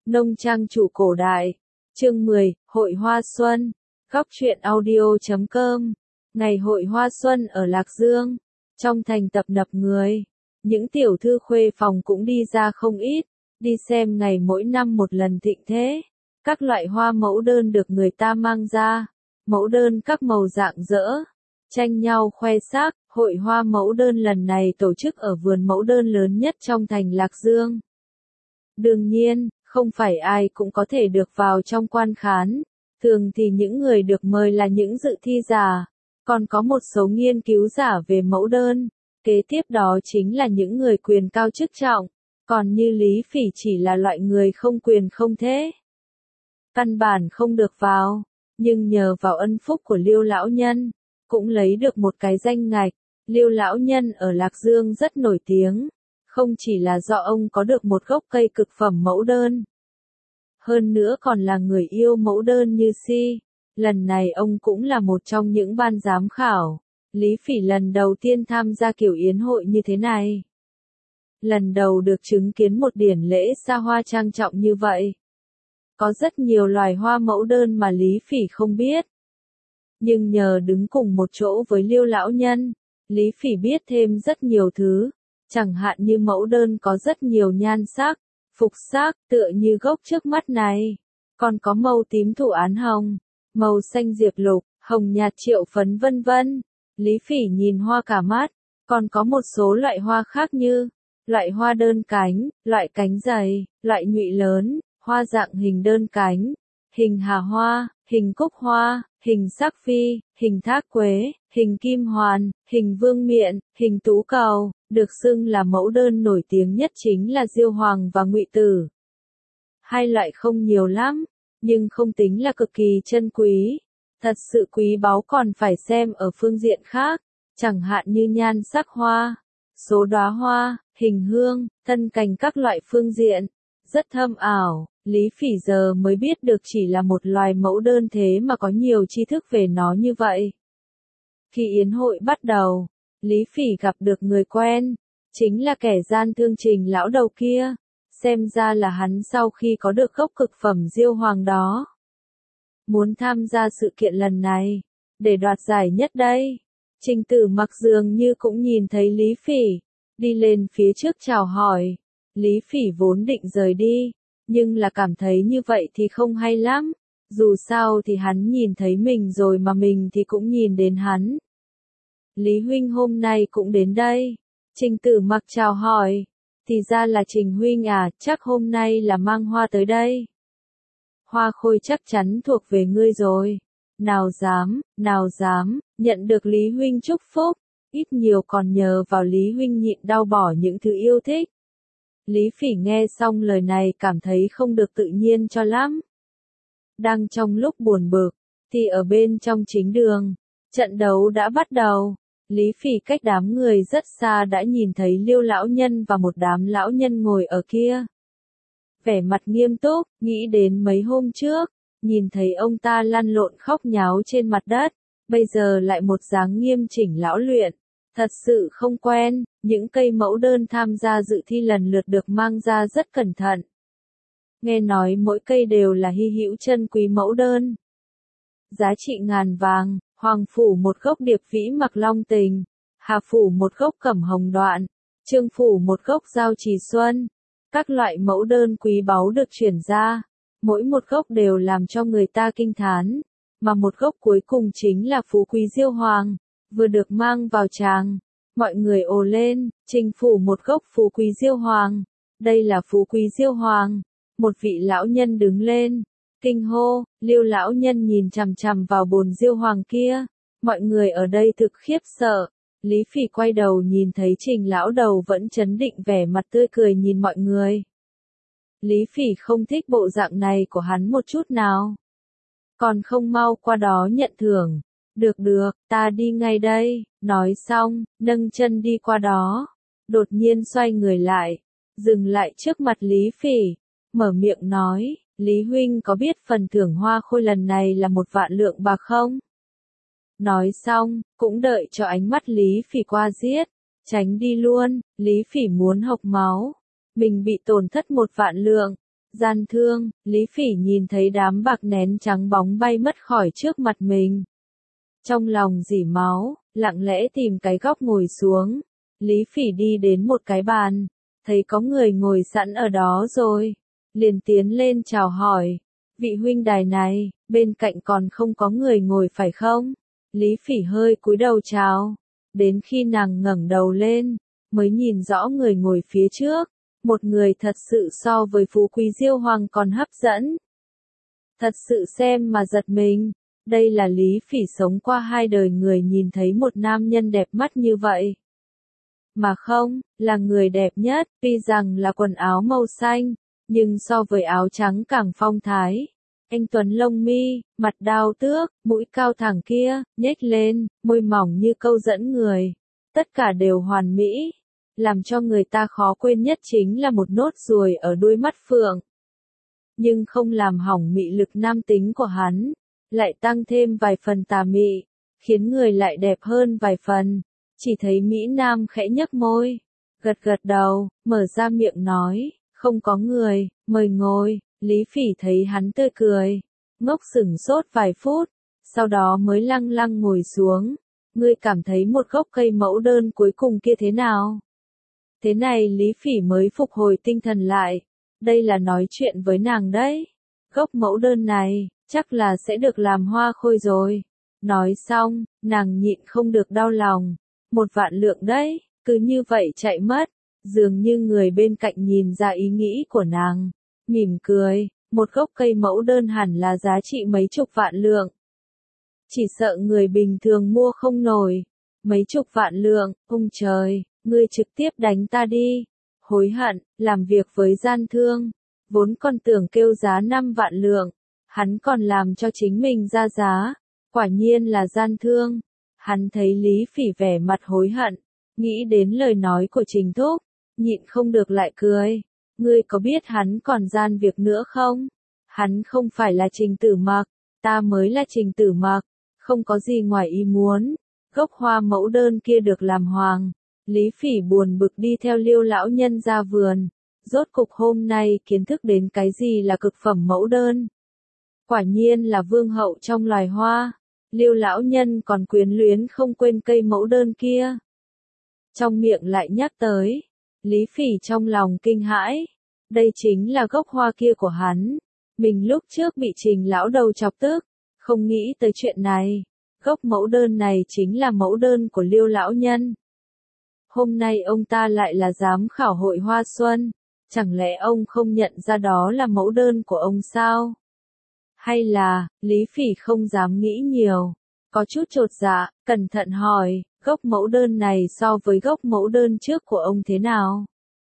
Nông trang chủ cổ đại. Chương 10, Hội Hoa Xuân. Góc truyện audio.com. Ngày Hội Hoa Xuân ở Lạc Dương. Trong thành tập nập người. Những tiểu thư khuê phòng cũng đi ra không ít. Đi xem ngày mỗi năm một lần thịnh thế. Các loại hoa mẫu đơn được người ta mang ra. Mẫu đơn các màu dạng dỡ. Tranh nhau khoe sắc. Hội hoa mẫu đơn lần này tổ chức ở vườn mẫu đơn lớn nhất trong thành Lạc Dương. Đương nhiên, không phải ai cũng có thể được vào trong quan khán. Thường thì những người được mời là những dự thi giả, còn có một số nghiên cứu giả về mẫu đơn. Kế tiếp đó chính là những người quyền cao chức trọng, còn như Lý Phỉ chỉ là loại người không quyền không thế. Căn bản không được vào, nhưng nhờ vào ân phúc của Liêu lão nhân, cũng lấy được một cái danh ngạch. Liêu lão nhân ở Lạc Dương rất nổi tiếng, không chỉ là do ông có được một gốc cây cực phẩm mẫu đơn. Hơn nữa còn là người yêu mẫu đơn như si. Lần này ông cũng là một trong những ban giám khảo. Lý Phỉ lần đầu tiên tham gia kiểu yến hội như thế này. Lần đầu được chứng kiến một điển lễ xa hoa trang trọng như vậy. Có rất nhiều loài hoa mẫu đơn mà Lý Phỉ không biết. Nhưng nhờ đứng cùng một chỗ với Liêu lão nhân, Lý Phỉ biết thêm rất nhiều thứ. Chẳng hạn như mẫu đơn có rất nhiều nhan sắc, phục sắc, tựa như gốc trước mắt này. Còn có màu tím thủ án hồng, màu xanh diệp lục, hồng nhạt triệu phấn vân vân. Lý Phỉ nhìn hoa cả mắt. Còn có một số loại hoa khác như loại hoa đơn cánh, loại cánh dày, loại nhụy lớn, hoa dạng hình đơn cánh, hình hà hoa, hình cúc hoa, hình sắc phi, hình thác quế, hình kim hoàn, hình vương miện, hình tú cầu. Được xưng là mẫu đơn nổi tiếng nhất chính là diêu hoàng và ngụy tử. Hai loại không nhiều lắm, nhưng không tính là cực kỳ chân quý. Thật sự quý báu còn phải xem ở phương diện khác, chẳng hạn như nhan sắc hoa, số đóa hoa, hình hương, thân cành các loại phương diện. Rất thâm ảo, Lý Phỉ giờ mới biết được chỉ là một loài mẫu đơn thế mà có nhiều tri thức về nó như vậy. Khi yến hội bắt đầu, Lý Phỉ gặp được người quen, chính là kẻ gian thương Trình lão đầu kia. Xem ra là hắn sau khi có được gốc cực phẩm diêu hoàng đó, muốn tham gia sự kiện lần này, để đoạt giải nhất đây. Trình Tử Mặc dường như cũng nhìn thấy Lý Phỉ, đi lên phía trước chào hỏi. Lý Phỉ vốn định rời đi, nhưng là cảm thấy như vậy thì không hay lắm. Dù sao thì hắn nhìn thấy mình rồi mà mình thì cũng nhìn đến hắn. Lý huynh hôm nay cũng đến đây. Trình Tử Mặc chào hỏi. Thì ra là Trình huynh à, chắc hôm nay là mang hoa tới đây. Hoa khôi chắc chắn thuộc về ngươi rồi. Nào dám, nhận được Lý huynh chúc phúc, ít nhiều còn nhờ vào Lý huynh nhịn đau bỏ những thứ yêu thích. Lý Phỉ nghe xong lời này cảm thấy không được tự nhiên cho lắm. Đang trong lúc buồn bực, thì ở bên trong chính đường, trận đấu đã bắt đầu. Lý Phỉ cách đám người rất xa đã nhìn thấy Liêu lão nhân và một đám lão nhân ngồi ở kia. Vẻ mặt nghiêm túc, nghĩ đến mấy hôm trước, nhìn thấy ông ta lăn lộn khóc nháo trên mặt đất, bây giờ lại một dáng nghiêm chỉnh lão luyện. Thật sự không quen, những cây mẫu đơn tham gia dự thi lần lượt được mang ra rất cẩn thận. Nghe nói mỗi cây đều là hy hữu chân quý mẫu đơn. Giá trị ngàn vàng, Hoàng phủ một gốc điệp vĩ mặc long tình, Hà phủ một gốc cẩm hồng đoạn, Trương phủ một gốc giao trì xuân. Các loại mẫu đơn quý báu được chuyển ra, mỗi một gốc đều làm cho người ta kinh thán, mà một gốc cuối cùng chính là phú quý diêu hoàng, vừa được mang vào tràng. Mọi người ồ lên, Trình phủ một gốc phú quý diêu hoàng, đây là phú quý diêu hoàng. Một vị lão nhân đứng lên, kinh hô. Liêu lão nhân nhìn chằm chằm vào bồn diêu hoàng kia, mọi người ở đây thực khiếp sợ. Lý Phỉ quay đầu nhìn thấy Trình lão đầu vẫn trấn định vẻ mặt tươi cười nhìn mọi người. Lý Phỉ không thích bộ dạng này của hắn một chút nào. Còn không mau qua đó nhận thưởng. Được, ta đi ngay đây. Nói xong, nâng chân đi qua đó. Đột nhiên xoay người lại, dừng lại trước mặt Lý Phỉ, mở miệng nói, Lý huynh có biết phần thưởng hoa khôi lần này là 1 vạn lượng bạc không? Nói xong, cũng đợi cho ánh mắt Lý Phỉ qua giết, tránh đi luôn. Lý Phỉ muốn hộc máu. Mình bị tổn thất 1 vạn lượng. Gian thương, Lý Phỉ nhìn thấy đám bạc nén trắng bóng bay mất khỏi trước mặt mình. Trong lòng rỉ máu, lặng lẽ tìm cái góc ngồi xuống. Lý Phỉ đi đến một cái bàn, thấy có người ngồi sẵn ở đó rồi. Liền tiến lên chào hỏi. Vị huynh đài này, bên cạnh còn không có người ngồi phải không? Lý Phỉ hơi cúi đầu chào. Đến khi nàng ngẩng đầu lên, mới nhìn rõ người ngồi phía trước. Một người thật sự so với phú quý diêu hoàng còn hấp dẫn. Thật sự xem mà giật mình. Đây là Lý Phỉ sống qua 2 đời người nhìn thấy một nam nhân đẹp mắt như vậy. Mà không, là người đẹp nhất, tuy rằng là quần áo màu xanh, nhưng so với áo trắng càng phong thái. Anh tuấn lông mi, mặt đao tước, mũi cao thẳng kia, nhếch lên, môi mỏng như câu dẫn người. Tất cả đều hoàn mỹ. Làm cho người ta khó quên nhất chính là một nốt ruồi ở đuôi mắt phượng. Nhưng không làm hỏng mị lực nam tính của hắn, lại tăng thêm vài phần tà mị, khiến người lại đẹp hơn vài phần. Chỉ thấy Mỹ Nam khẽ nhếch môi, gật gật đầu, mở ra miệng nói, không có người, mời ngồi. Lý Phỉ thấy hắn tươi cười, ngốc sửng sốt vài phút, sau đó mới lăng lăng ngồi xuống. Ngươi cảm thấy một gốc cây mẫu đơn cuối cùng kia thế nào? Thế này Lý Phỉ mới phục hồi tinh thần lại. Đây là nói chuyện với nàng đấy. Gốc mẫu đơn này, chắc là sẽ được làm hoa khôi rồi. Nói xong, nàng nhịn không được đau lòng. 1 vạn lượng đấy, cứ như vậy chạy mất. Dường như người bên cạnh nhìn ra ý nghĩ của nàng. Mỉm cười, một gốc cây mẫu đơn hẳn là giá trị mấy chục vạn lượng. Chỉ sợ người bình thường mua không nổi. Mấy chục vạn lượng, ông trời, ngươi trực tiếp đánh ta đi. Hối hận, làm việc với gian thương. Vốn còn tưởng kêu giá 5 vạn lượng. Hắn còn làm cho chính mình ra giá. Quả nhiên là gian thương. Hắn thấy Lý Phỉ vẻ mặt hối hận. Nghĩ đến lời nói của Trình Thúc. Nhịn không được lại cười. Ngươi có biết hắn còn gian việc nữa không? Hắn không phải là Trình Tử Mặc. Ta mới là Trình Tử Mặc. Không có gì ngoài ý muốn. Gốc hoa mẫu đơn kia được làm hoàng. Lý Phỉ buồn bực đi theo Liêu lão nhân ra vườn. Rốt cục hôm nay kiến thức đến cái gì là cực phẩm mẫu đơn. Quả nhiên là vương hậu trong loài hoa. Liêu lão nhân còn quyến luyến không quên cây mẫu đơn kia. Trong miệng lại nhắc tới. Lý Phỉ trong lòng kinh hãi. Đây chính là gốc hoa kia của hắn. Mình lúc trước bị Trình lão đầu chọc tức. Không nghĩ tới chuyện này. Gốc mẫu đơn này chính là mẫu đơn của Liêu lão nhân. Hôm nay ông ta lại là giám khảo hội hoa xuân. Chẳng lẽ ông không nhận ra đó là mẫu đơn của ông sao? Hay là, Lý Phỉ không dám nghĩ nhiều. Có chút chột dạ, cẩn thận hỏi, gốc mẫu đơn này so với gốc mẫu đơn trước của ông thế nào?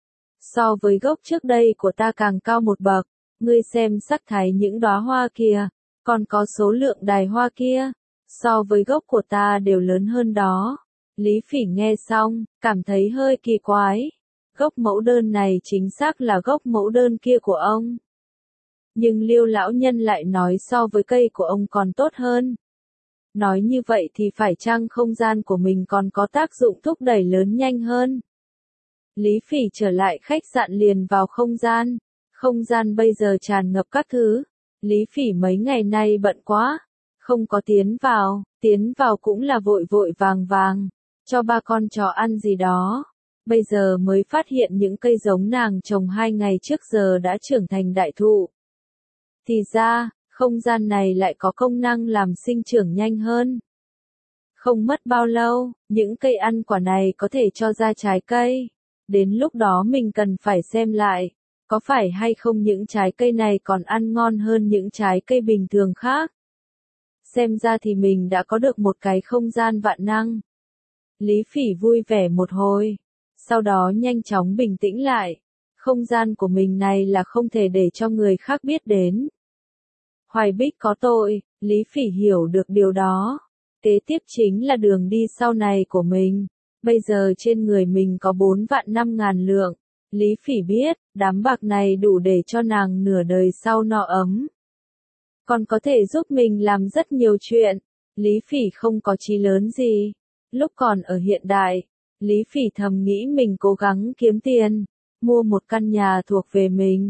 So với gốc trước đây của ta càng cao một bậc. Ngươi xem sắc thái những đóa hoa kia, còn có số lượng đài hoa kia. So với gốc của ta đều lớn hơn đó. Lý Phỉ nghe xong, cảm thấy hơi kỳ quái. Gốc mẫu đơn này chính xác là gốc mẫu đơn kia của ông. Nhưng Liêu lão nhân lại nói so với cây của ông còn tốt hơn. Nói như vậy thì phải chăng không gian của mình còn có tác dụng thúc đẩy lớn nhanh hơn? Lý Phỉ trở lại khách sạn liền vào không gian. Không gian bây giờ tràn ngập các thứ. Lý Phỉ mấy ngày nay bận quá. Không có tiến vào cũng là vội vội vàng vàng. Cho 3 con chó ăn gì đó. Bây giờ mới phát hiện những cây giống nàng trồng 2 ngày trước giờ đã trưởng thành đại thụ. Thì ra, không gian này lại có công năng làm sinh trưởng nhanh hơn. Không mất bao lâu, những cây ăn quả này có thể cho ra trái cây. Đến lúc đó mình cần phải xem lại, có phải hay không những trái cây này còn ăn ngon hơn những trái cây bình thường khác. Xem ra thì mình đã có được một cái không gian vạn năng. Lý Phỉ vui vẻ một hồi, sau đó nhanh chóng bình tĩnh lại. Không gian của mình này là không thể để cho người khác biết đến. Hoài Bích có tội, Lý Phỉ hiểu được điều đó. Kế tiếp chính là đường đi sau này của mình. Bây giờ trên người mình có 4.500.000 lượng. Lý Phỉ biết, đám bạc này đủ để cho nàng nửa đời sau no ấm. Còn có thể giúp mình làm rất nhiều chuyện. Lý Phỉ không có chí lớn gì. Lúc còn ở hiện đại, Lý Phỉ thầm nghĩ mình cố gắng kiếm tiền, mua một căn nhà thuộc về mình.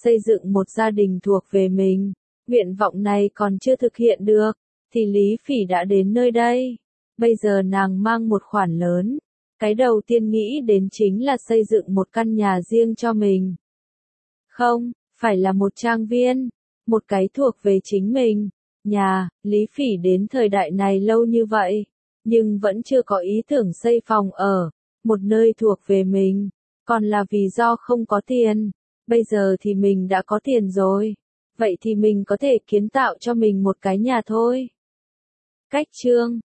xây dựng một gia đình thuộc về mình. Nguyện vọng này còn chưa thực hiện được, thì Lý Phỉ đã đến nơi đây. Bây giờ nàng mang một khoản lớn. Cái đầu tiên nghĩ đến chính là xây dựng một căn nhà riêng cho mình. Không, phải là một trang viên, một cái thuộc về chính mình. Nhà, Lý Phỉ đến thời đại này lâu như vậy, nhưng vẫn chưa có ý tưởng xây phòng ở, một nơi thuộc về mình, còn là vì do không có tiền. Bây giờ thì mình đã có tiền rồi, vậy thì mình có thể kiến tạo cho mình một cái nhà thôi. Cách chương